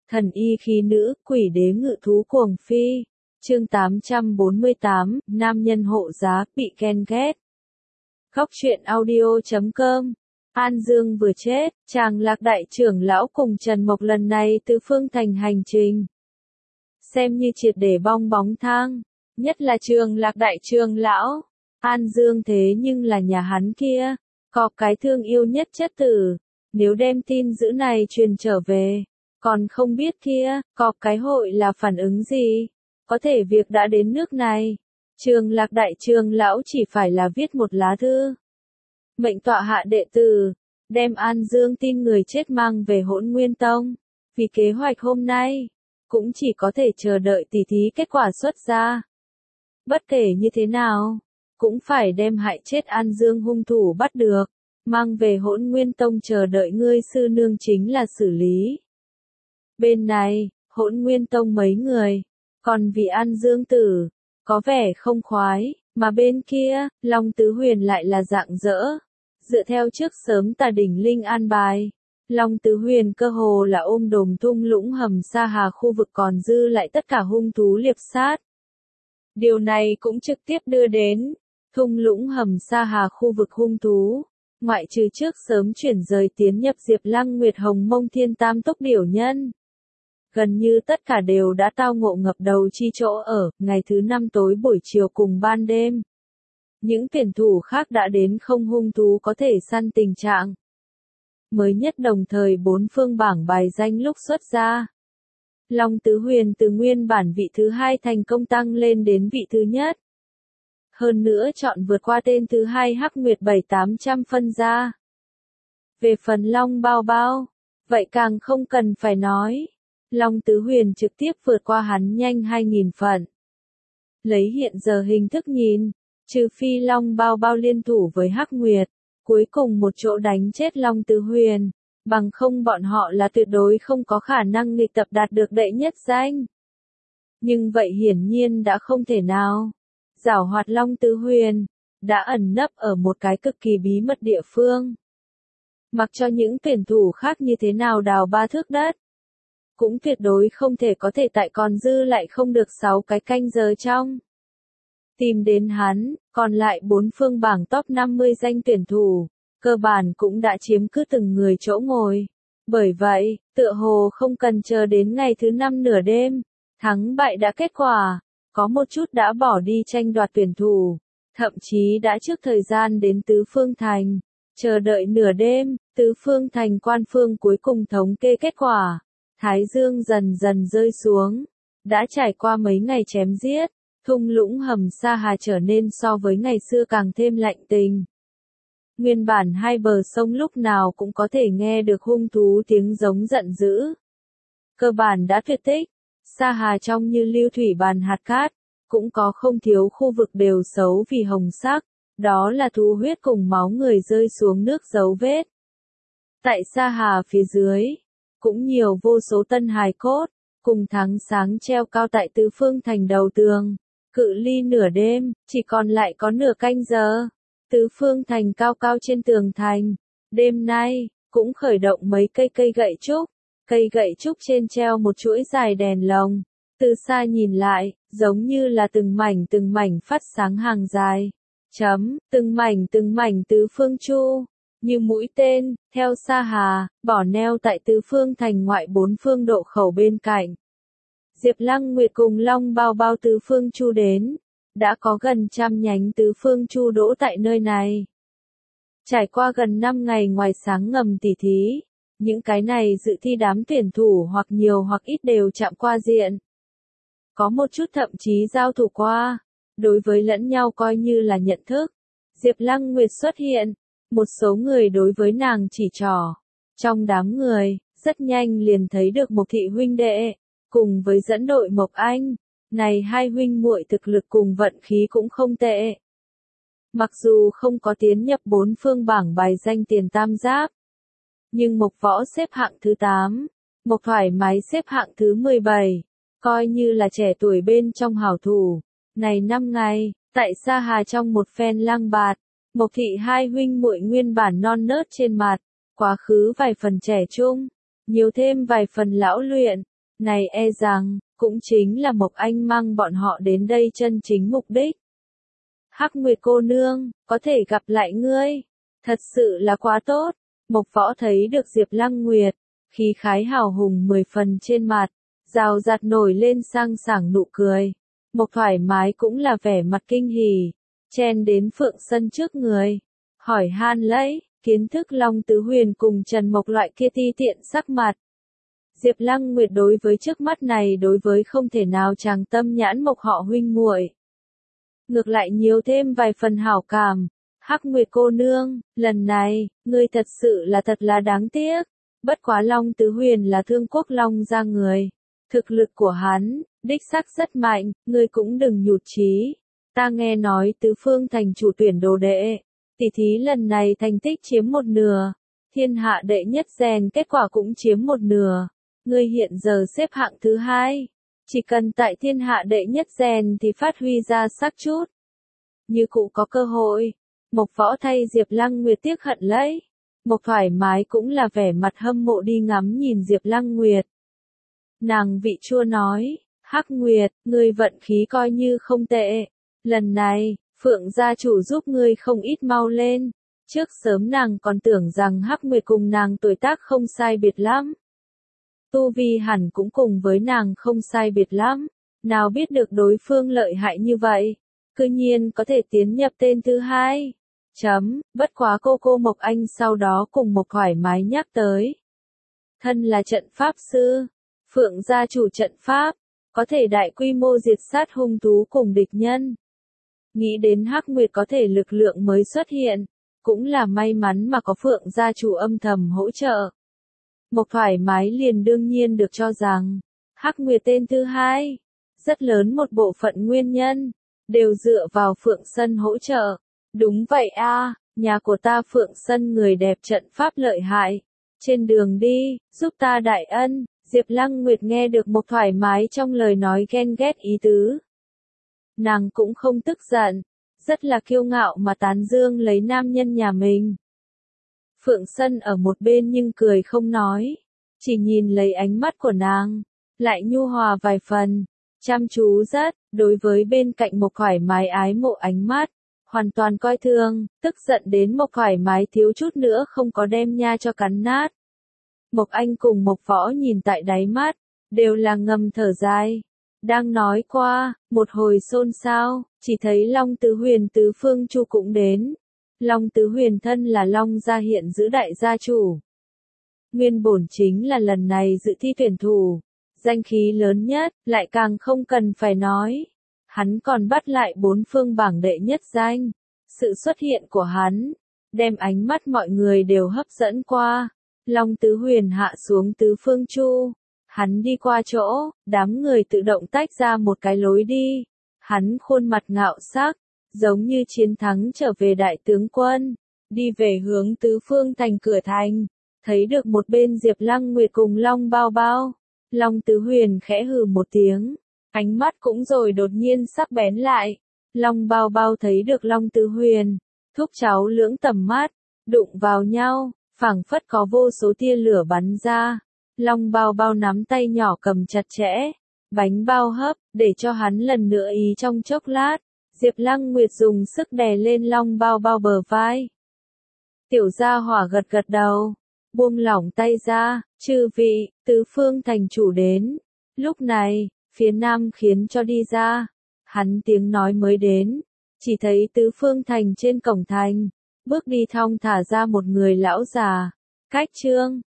Thần y khí nữ, quỷ đế ngự thú cuồng phi. Chương 848, nam nhân hộ giá, bị ghen ghét. Góc truyện audio.com. An Dương vừa chết, Tràng Lạc đại trưởng lão cùng Trần Mộc lần này từ Phương Thành hành trình. Xem như triệt để bong bóng thang, nhất là Tràng Lạc đại trưởng lão. An Dương thế nhưng là nhà hắn kia, có cái thương yêu nhất chất tử. Nếu đem tin dữ này truyền trở về, còn không biết kia, có cái hội là phản ứng gì? Có thể việc đã đến nước này, Tràng Lạc đại trưởng lão chỉ phải là viết một lá thư. Mệnh tọa hạ đệ tử, đem An Dương tin người chết mang về Hỗn Nguyên Tông. Vì kế hoạch hôm nay, cũng chỉ có thể chờ đợi tỉ thí kết quả xuất ra. Bất kể như thế nào, cũng phải đem hại chết An Dương hung thủ bắt được, mang về Hỗn Nguyên Tông chờ đợi ngươi sư nương chính là xử lý. Bên này, Hỗn Nguyên Tông mấy người, còn vì An Dương tử, có vẻ không khoái, mà bên kia, Long Tứ Huyền lại là rạng rỡ. Dựa theo trước sớm Tà Đỉnh Linh an bài, Long Tứ Huyền cơ hồ là ôm đồm thung lũng hầm Sa Hà khu vực còn dư lại tất cả hung thú liệp sát. Điều này cũng trực tiếp đưa đến thung lũng hầm Sa Hà khu vực hung thú, ngoại trừ trước sớm chuyển rời tiến nhập Diệp Lăng Nguyệt Hồng Mông Thiên Tam Túc Điểu Nhân. Gần như tất cả đều đã tao ngộ ngập đầu chi chỗ ở, ngày thứ 5 tối buổi chiều cùng ban đêm. Những tuyển thủ khác đã đến không hung thú có thể săn tình trạng. Mới nhất đồng thời 4 phương bảng bài danh lúc xuất ra. Long Tứ Huyền từ nguyên bản vị thứ 2 thành công tăng lên đến vị thứ nhất. Hơn nữa chọn vượt qua tên thứ 2 Hắc Nguyệt 7-800 phân ra. Về phần Long Bao Bao, vậy càng không cần phải nói. Long Tứ Huyền trực tiếp vượt qua hắn nhanh 2.000 phần. Lấy hiện giờ hình thức nhìn, trừ phi Long Bao Bao liên thủ với Hắc Nguyệt, cuối cùng một chỗ đánh chết Long Tứ Huyền, bằng không bọn họ là tuyệt đối không có khả năng nghịch tập đạt được đệ nhất danh. Nhưng vậy hiển nhiên đã không thể nào. Giảo hoạt Long Tứ Huyền đã ẩn nấp ở một cái cực kỳ bí mật địa phương. Mặc cho những tuyển thủ khác như thế nào đào 3 thước đất, cũng tuyệt đối không thể có thể tại còn dư lại không được 6 cái canh giờ trong. Tìm đến hắn, còn lại 4 phương bảng top 50 danh tuyển thủ, cơ bản cũng đã chiếm cứ từng người chỗ ngồi. Bởi vậy, tựa hồ không cần chờ đến ngày thứ 5 nửa đêm, thắng bại đã kết quả, có một chút đã bỏ đi tranh đoạt tuyển thủ, thậm chí đã trước thời gian đến Tứ Phương Thành, chờ đợi nửa đêm, Tứ Phương Thành quan phương cuối cùng thống kê kết quả. Thái dương dần dần rơi xuống, đã trải qua mấy ngày chém giết, thung lũng hầm Sa Hà trở nên so với ngày xưa càng thêm lạnh tình. Nguyên bản hai bờ sông lúc nào cũng có thể nghe được hung thú tiếng giống giận dữ. Cơ bản đã tuyệt tích, Sa Hà trong như lưu thủy bàn hạt cát, cũng có không thiếu khu vực đều xấu vì hồng sắc, đó là thú huyết cùng máu người rơi xuống nước dấu vết. Tại Sa Hà phía dưới, cũng nhiều vô số tân hài cốt, cùng tháng sáng treo cao tại Tứ Phương Thành đầu tường. Cự ly nửa đêm, chỉ còn lại có nửa canh giờ. Tứ Phương Thành cao cao trên tường thành. Đêm nay, cũng khởi động mấy cây gậy trúc. Cây gậy trúc trên treo một chuỗi dài đèn lồng. Từ xa nhìn lại, giống như là từng mảnh phát sáng hàng dài. Từng mảnh Tứ Phương Chu. Như mũi tên, theo Sa Hà, bỏ neo tại Tứ Phương Thành ngoại 4 phương độ khẩu bên cạnh. Diệp Lăng Nguyệt cùng Long Bao Bao Tứ Phương Chu đến, đã có gần 100 nhánh Tứ Phương Chu đỗ tại nơi này. Trải qua gần 5 ngày ngoài sáng ngầm tỉ thí, những cái này dự thi đám tuyển thủ hoặc nhiều hoặc ít đều chạm qua diện. Có một chút thậm chí giao thủ qua, đối với lẫn nhau coi như là nhận thức. Diệp Lăng Nguyệt xuất hiện, một số người đối với nàng chỉ trỏ. Trong đám người, rất nhanh liền thấy được Mộc thị huynh đệ, cùng với dẫn đội Mộc Anh. Này hai huynh muội thực lực cùng vận khí cũng không tệ. Mặc dù không có tiến nhập 4 phương bảng bài danh tiền tam giáp, nhưng Mộc Võ xếp hạng thứ 8, Mộc Thoải Mái xếp hạng thứ 17, coi như là trẻ tuổi bên trong hảo thủ. Này 5 ngày, tại Sa Hà trong một phen lang bạt, Mộc thị hai huynh muội nguyên bản non nớt trên mặt, quá khứ vài phần trẻ trung, nhiều thêm vài phần lão luyện, Này e rằng, cũng chính là Mộc Anh mang bọn họ đến đây chân chính mục đích. Hắc Nguyệt cô nương, có thể gặp lại ngươi. Thật sự là quá tốt. Mộc Võ thấy được Diệp Lăng Nguyệt, khí khái hào hùng 10 phần trên mặt, rào rạt nổi lên sang sảng nụ cười. Mộc thoải mái cũng là vẻ mặt kinh hỉ, chen đến Phượng Sân trước người, hỏi han lấy, kiến thức Long Tứ Huyền cùng Trần Mộc loại kia ti tiện sắc mặt. Diệp Lăng Nguyệt đối với trước mắt này đối với không thể nào chàng tâm nhãn Mộc họ huynh muội, ngược lại nhiều thêm vài phần hảo cảm. Hắc Nguyệt cô nương, lần này, ngươi thật sự là đáng tiếc. Bất quá Long Tứ Huyền là Thương Quốc Long gia người. Thực lực của hắn, đích xác rất mạnh, ngươi cũng đừng nhụt chí. Ta nghe nói Tứ Phương thành chủ tuyển đồ đệ. Tỷ thí lần này thành tích chiếm 1/2. Thiên hạ đệ nhất rèn kết quả cũng chiếm 1/2. Ngươi hiện giờ xếp hạng thứ 2. Chỉ cần tại thiên hạ đệ nhất rèn thì phát huy ra sắc chút. Như cụ có cơ hội. Mộc Võ thay Diệp Lăng Nguyệt tiếc hận lấy. Mộc thoải mái cũng là vẻ mặt hâm mộ đi ngắm nhìn Diệp Lăng Nguyệt. Nàng vị chua nói, Hắc Nguyệt, ngươi vận khí coi như không tệ. Lần này, Phượng gia chủ giúp ngươi không ít mau lên. Trước sớm nàng còn tưởng rằng Hắc Nguyệt cùng nàng tuổi tác không sai biệt lắm. Tu vi hẳn cũng cùng với nàng không sai biệt lắm. Nào biết được đối phương lợi hại như vậy. Cư nhiên có thể tiến nhập tên thứ 2. Bất quá cô Mộc Anh sau đó cùng Mộc thoải mái nhắc tới. Thân là trận pháp sư, Phượng gia chủ trận pháp, có thể đại quy mô diệt sát hung thú cùng địch nhân. Nghĩ đến Hắc Nguyệt có thể lực lượng mới xuất hiện, cũng là may mắn mà có Phượng gia chủ âm thầm hỗ trợ. Mộc thoải mái liền đương nhiên được cho rằng, Hắc Nguyệt tên thứ 2, rất lớn một bộ phận nguyên nhân, đều dựa vào Phượng Sân hỗ trợ. Đúng vậy a, nhà của ta Phượng Sân người đẹp trận pháp lợi hại. Trên đường đi, giúp ta đại ân. Diệp Lăng Nguyệt nghe được Mộc thoải mái trong lời nói ghen ghét ý tứ. Nàng cũng không tức giận, rất là kiêu ngạo mà tán dương lấy nam nhân nhà mình. Phượng Sân ở một bên nhưng cười không nói, chỉ nhìn lấy ánh mắt của nàng, lại nhu hòa vài phần, chăm chú rất, đối với bên cạnh Mộc thoải mái ái mộ ánh mắt, hoàn toàn coi thường, tức giận đến Mộc thoải mái thiếu chút nữa không có đem nha cho cắn nát. Mộc Anh cùng Mộc Võ nhìn tại đáy mắt, đều là ngầm thở dài. Đang nói qua, một hồi xôn xao, chỉ thấy Long Tứ Huyền Tứ Phương Chu cũng đến. Long Tứ Huyền thân là Long gia hiện giữ đại gia chủ. Nguyên bổn chính là lần này dự thi tuyển thủ, danh khí lớn nhất, lại càng không cần phải nói. Hắn còn bắt lại 4 phương bảng đệ nhất danh. Sự xuất hiện của hắn, đem ánh mắt mọi người đều hấp dẫn qua. Long Tứ Huyền hạ xuống Tứ Phương Chu. Hắn đi qua chỗ, đám người tự động tách ra một cái lối đi. Hắn khuôn mặt ngạo sắc, giống như chiến thắng trở về đại tướng quân. Đi về hướng Tứ Phương thành cửa thành. Thấy được một bên Diệp Lăng Nguyệt cùng Long Bao Bao. Long Tứ Huyền khẽ hừ một tiếng. Ánh mắt cũng rồi đột nhiên sắc bén lại. Long Bao Bao thấy được Long Tứ Huyền. Thúc cháu lưỡng tầm mắt, đụng vào nhau, phảng phất có vô số tia lửa bắn ra. Long Bao Bao nắm tay nhỏ cầm chặt chẽ. Bánh bao hấp, để cho hắn lần nữa ý trong chốc lát. Diệp Lăng Nguyệt dùng sức đè lên Long Bao Bao bờ vai. Tiểu gia hỏa gật gật đầu. Buông lỏng tay ra, chư vị, Tứ Phương thành chủ đến. Lúc này, phía nam khiến cho đi ra. Hắn tiếng nói mới đến. Chỉ thấy Tứ Phương thành trên cổng thành. Bước đi thong thả ra một người lão già. Cách trương,